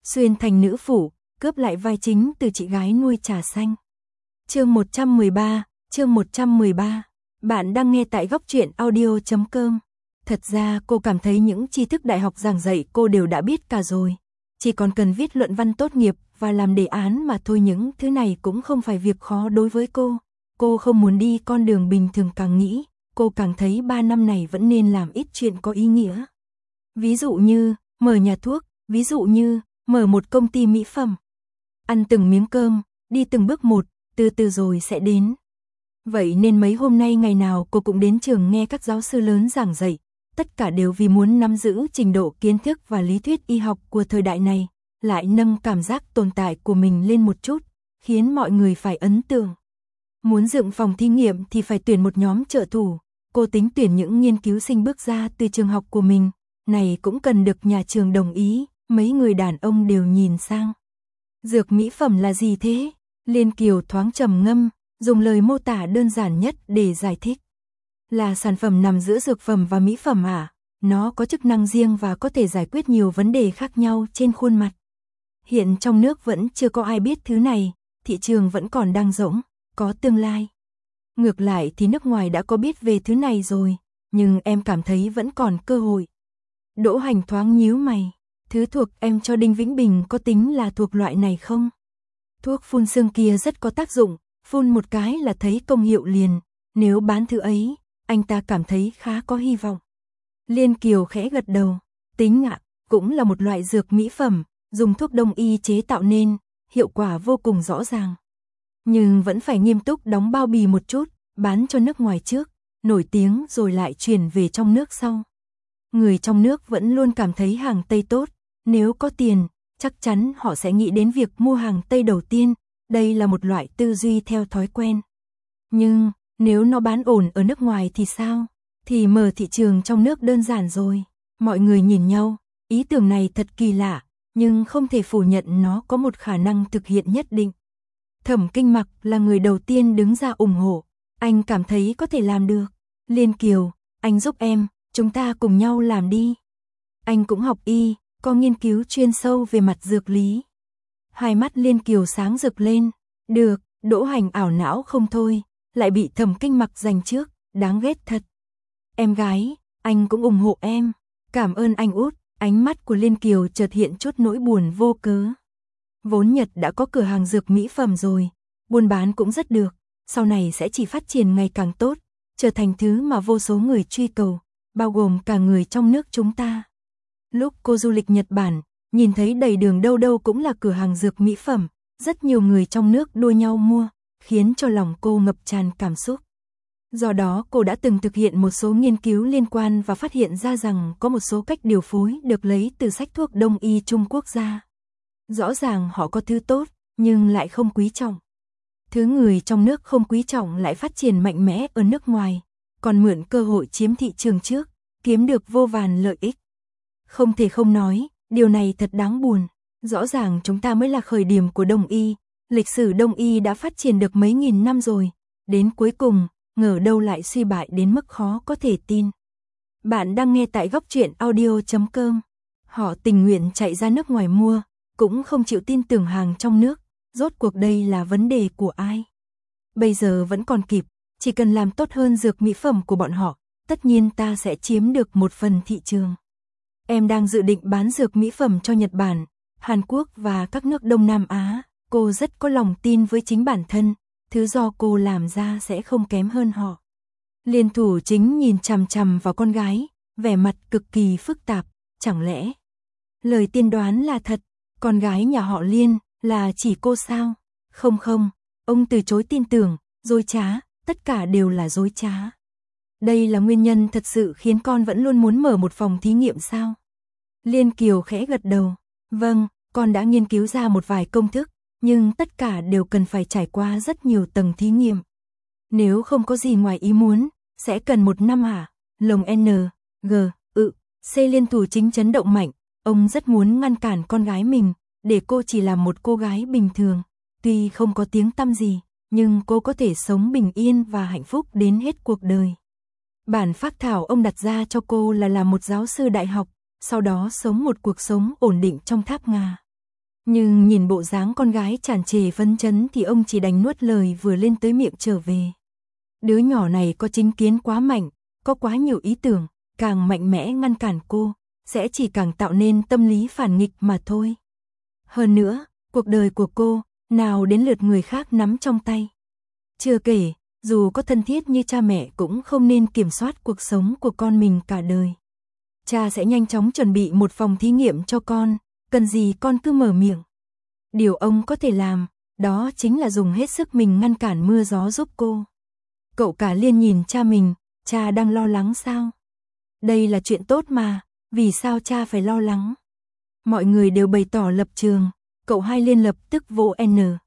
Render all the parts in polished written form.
xuyên thành nữ phủ, cướp lại vai chính từ chị gái nuôi trà xanh. Chương 113. Bạn đang nghe tại góc truyện audio.com. Thật ra cô cảm thấy những tri thức đại học giảng dạy cô đều đã biết cả rồi. Chỉ còn cần viết luận văn tốt nghiệp và làm đề án mà thôi, những thứ này cũng không phải việc khó đối với cô. Cô không muốn đi con đường bình thường, càng nghĩ, cô càng thấy 3 năm này vẫn nên làm ít chuyện có ý nghĩa. Ví dụ như, mở nhà thuốc, ví dụ như, mở một công ty mỹ phẩm. Ăn từng miếng cơm, đi từng bước một, từ từ rồi sẽ đến. Vậy nên mấy hôm nay ngày nào cô cũng đến trường nghe các giáo sư lớn giảng dạy, tất cả đều vì muốn nắm giữ trình độ kiến thức và lý thuyết y học của thời đại này, lại nâng cảm giác tồn tại của mình lên một chút, khiến mọi người phải ấn tượng. Muốn dựng phòng thí nghiệm thì phải tuyển một nhóm trợ thủ, cô tính tuyển những nghiên cứu sinh bước ra từ trường học của mình, này cũng cần được nhà trường đồng ý, mấy người đàn ông đều nhìn sang. Dược mỹ phẩm là gì thế? Liên Kiều thoáng trầm ngâm, dùng lời mô tả đơn giản nhất để giải thích. Là sản phẩm nằm giữa dược phẩm và mỹ phẩm à? Nó có chức năng riêng và có thể giải quyết nhiều vấn đề khác nhau trên khuôn mặt. Hiện trong nước vẫn chưa có ai biết thứ này, thị trường vẫn còn đang rỗng, có tương lai. Ngược lại thì nước ngoài đã có biết về thứ này rồi, nhưng em cảm thấy vẫn còn cơ hội. Đỗ Hành thoáng nhíu mày, thứ thuộc em cho Đinh Vĩnh Bình có tính là thuộc loại này không? Thuốc phun sương kia rất có tác dụng, phun một cái là thấy công hiệu liền, nếu bán thứ ấy, anh ta cảm thấy khá có hy vọng. Liên Kiều khẽ gật đầu, tính ạ, cũng là một loại dược mỹ phẩm, dùng thuốc đông y chế tạo nên, hiệu quả vô cùng rõ ràng. Nhưng vẫn phải nghiêm túc đóng bao bì một chút, bán cho nước ngoài trước, nổi tiếng rồi lại chuyển về trong nước sau. Người trong nước vẫn luôn cảm thấy hàng Tây tốt, nếu có tiền, chắc chắn họ sẽ nghĩ đến việc mua hàng Tây đầu tiên, đây là một loại tư duy theo thói quen. Nhưng, nếu nó bán ổn ở nước ngoài thì sao? Thì mở thị trường trong nước đơn giản rồi. Mọi người nhìn nhau, ý tưởng này thật kỳ lạ, nhưng không thể phủ nhận nó có một khả năng thực hiện nhất định. Thẩm Kinh Mặc là người đầu tiên đứng ra ủng hộ, anh cảm thấy có thể làm được. Liên Kiều, anh giúp em, chúng ta cùng nhau làm đi. Anh cũng học y, có nghiên cứu chuyên sâu về mặt dược lý. Hai mắt Liên Kiều sáng rực lên, được, Đỗ Hành ảo não không thôi, lại bị Thẩm Kinh Mặc giành trước, đáng ghét thật. Em gái, anh cũng ủng hộ em, cảm ơn anh út, ánh mắt của Liên Kiều chợt hiện chút nỗi buồn vô cớ. Vốn Nhật đã có cửa hàng dược mỹ phẩm rồi, buôn bán cũng rất được, sau này sẽ chỉ phát triển ngày càng tốt, trở thành thứ mà vô số người truy cầu, bao gồm cả người trong nước chúng ta. Lúc cô du lịch Nhật Bản, nhìn thấy đầy đường đâu đâu cũng là cửa hàng dược mỹ phẩm, rất nhiều người trong nước đua nhau mua, khiến cho lòng cô ngập tràn cảm xúc. Do đó cô đã từng thực hiện một số nghiên cứu liên quan và phát hiện ra rằng có một số cách điều phối được lấy từ sách thuốc Đông y Trung Quốc ra. Rõ ràng họ có thứ tốt, nhưng lại không quý trọng. Thứ người trong nước không quý trọng lại phát triển mạnh mẽ ở nước ngoài, còn mượn cơ hội chiếm thị trường trước, kiếm được vô vàn lợi ích. Không thể không nói, điều này thật đáng buồn. Rõ ràng chúng ta mới là khởi điểm của Đông y, lịch sử Đông y đã phát triển được mấy nghìn năm rồi, đến cuối cùng, ngờ đâu lại suy bại đến mức khó có thể tin. Bạn đang nghe tại góc truyện audio.com. Họ tình nguyện chạy ra nước ngoài mua, cũng không chịu tin tưởng hàng trong nước, rốt cuộc đây là vấn đề của ai? Bây giờ vẫn còn kịp, chỉ cần làm tốt hơn dược mỹ phẩm của bọn họ, tất nhiên ta sẽ chiếm được một phần thị trường. Em đang dự định bán dược mỹ phẩm cho Nhật Bản, Hàn Quốc và các nước Đông Nam Á, cô rất có lòng tin với chính bản thân, thứ do cô làm ra sẽ không kém hơn họ. Liên Thủ Chính nhìn chằm chằm vào con gái, vẻ mặt cực kỳ phức tạp, chẳng lẽ lời tiên đoán là thật, con gái nhà họ Liên là chỉ cô sao? Không không, ông từ chối tin tưởng, dối trá, tất cả đều là dối trá. Đây là nguyên nhân thật sự khiến con vẫn luôn muốn mở một phòng thí nghiệm sao? Liên Kiều khẽ gật đầu, vâng, con đã nghiên cứu ra một vài công thức, nhưng tất cả đều cần phải trải qua rất nhiều tầng thí nghiệm. Nếu không có gì ngoài ý muốn, sẽ cần 1 năm hả? Lồng N, G, C. Liên Thủ Chính chấn động mạnh, ông rất muốn ngăn cản con gái mình, để cô chỉ là một cô gái bình thường, tuy không có tiếng tăm gì, nhưng cô có thể sống bình yên và hạnh phúc đến hết cuộc đời. Bản phác thảo ông đặt ra cho cô là làm một giáo sư đại học, sau đó sống một cuộc sống ổn định trong tháp Nga. Nhưng nhìn bộ dáng con gái tràn trề phấn chấn thì ông chỉ đành nuốt lời vừa lên tới miệng trở về. Đứa nhỏ này có chính kiến quá mạnh, có quá nhiều ý tưởng, càng mạnh mẽ ngăn cản cô, sẽ chỉ càng tạo nên tâm lý phản nghịch mà thôi. Hơn nữa, cuộc đời của cô, nào đến lượt người khác nắm trong tay. Chưa kể, dù có thân thiết như cha mẹ cũng không nên kiểm soát cuộc sống của con mình cả đời. Cha sẽ nhanh chóng chuẩn bị một phòng thí nghiệm cho con, cần gì con cứ mở miệng. Điều ông có thể làm, đó chính là dùng hết sức mình ngăn cản mưa gió giúp cô. Cậu cả Liên nhìn cha mình, cha đang lo lắng sao? Đây là chuyện tốt mà, vì sao cha phải lo lắng? Mọi người đều bày tỏ lập trường, cậu Hai Liên lập tức vỗ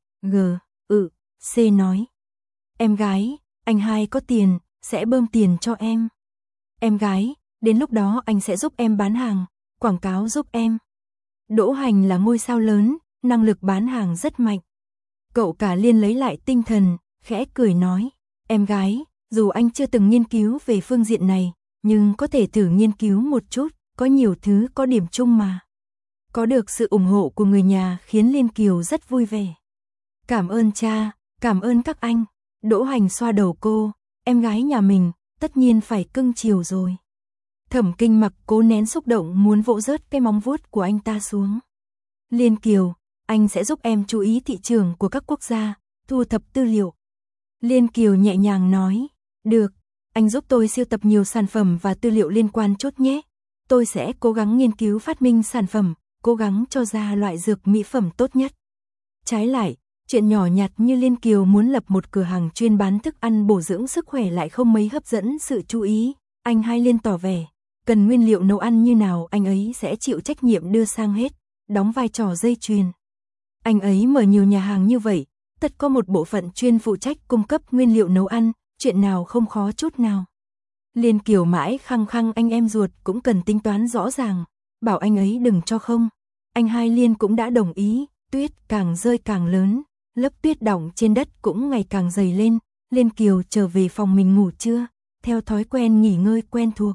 C nói. Em gái, anh Hai có tiền, sẽ bơm tiền cho em. Em gái, đến lúc đó anh sẽ giúp em bán hàng, quảng cáo giúp em. Đỗ Hành là ngôi sao lớn, năng lực bán hàng rất mạnh. Cậu cả Liên lấy lại tinh thần, khẽ cười nói. Em gái, dù anh chưa từng nghiên cứu về phương diện này, nhưng có thể thử nghiên cứu một chút, có nhiều thứ có điểm chung mà. Có được sự ủng hộ của người nhà khiến Liên Kiều rất vui vẻ. Cảm ơn cha, cảm ơn các anh. Đỗ Hành xoa đầu cô, em gái nhà mình, tất nhiên phải cưng chiều rồi. Thẩm Kinh Mặc cố nén xúc động muốn vỗ rớt cái móng vuốt của anh ta xuống. Liên Kiều, anh sẽ giúp em chú ý thị trường của các quốc gia, thu thập tư liệu. Liên Kiều nhẹ nhàng nói, được, anh giúp tôi sưu tập nhiều sản phẩm và tư liệu liên quan chút nhé. Tôi sẽ cố gắng nghiên cứu phát minh sản phẩm, cố gắng cho ra loại dược mỹ phẩm tốt nhất. Trái lại, chuyện nhỏ nhặt như Liên Kiều muốn lập một cửa hàng chuyên bán thức ăn bổ dưỡng sức khỏe lại không mấy hấp dẫn sự chú ý. Anh Hai Liên tỏ vẻ, cần nguyên liệu nấu ăn như nào anh ấy sẽ chịu trách nhiệm đưa sang hết, đóng vai trò dây chuyền. Anh ấy mở nhiều nhà hàng như vậy, tất có một bộ phận chuyên phụ trách cung cấp nguyên liệu nấu ăn, chuyện nào không khó chút nào. Liên Kiều mãi khăng khăng anh em ruột cũng cần tính toán rõ ràng, bảo anh ấy đừng cho không. Anh Hai Liên cũng đã đồng ý, tuyết càng rơi càng lớn, lớp tuyết đọng trên đất cũng ngày càng dày lên. Liên Kiều trở về phòng mình ngủ trưa, theo thói quen nghỉ ngơi quen thuộc.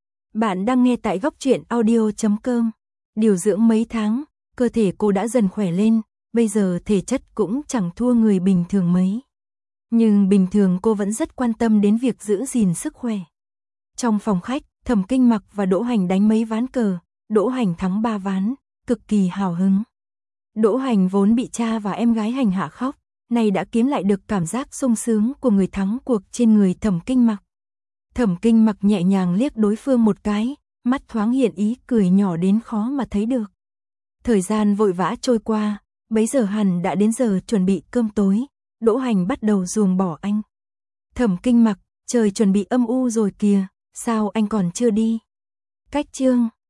Bạn đang nghe tại góc truyện audio.com. Điều dưỡng mấy tháng, cơ thể cô đã dần khỏe lên, bây giờ thể chất cũng chẳng thua người bình thường mấy. Nhưng bình thường cô vẫn rất quan tâm đến việc giữ gìn sức khỏe. Trong phòng khách, Thẩm Kinh Mặc và Đỗ Hành đánh mấy ván cờ, Đỗ Hành thắng 3 ván, cực kỳ hào hứng. Đỗ Hành vốn bị cha và em gái hành hạ khóc, nay đã kiếm lại được cảm giác sung sướng của người thắng cuộc trên người Thẩm Kinh Mặc. Thẩm Kinh Mặc nhẹ nhàng liếc đối phương một cái, mắt thoáng hiện ý cười nhỏ đến khó mà thấy được. Thời gian vội vã trôi qua, bấy giờ hẳn đã đến giờ chuẩn bị cơm tối, Đỗ Hành bắt đầu ruồng bỏ anh. Thẩm Kinh Mặc, trời chuẩn bị âm u rồi kìa, sao anh còn chưa đi? Cách chương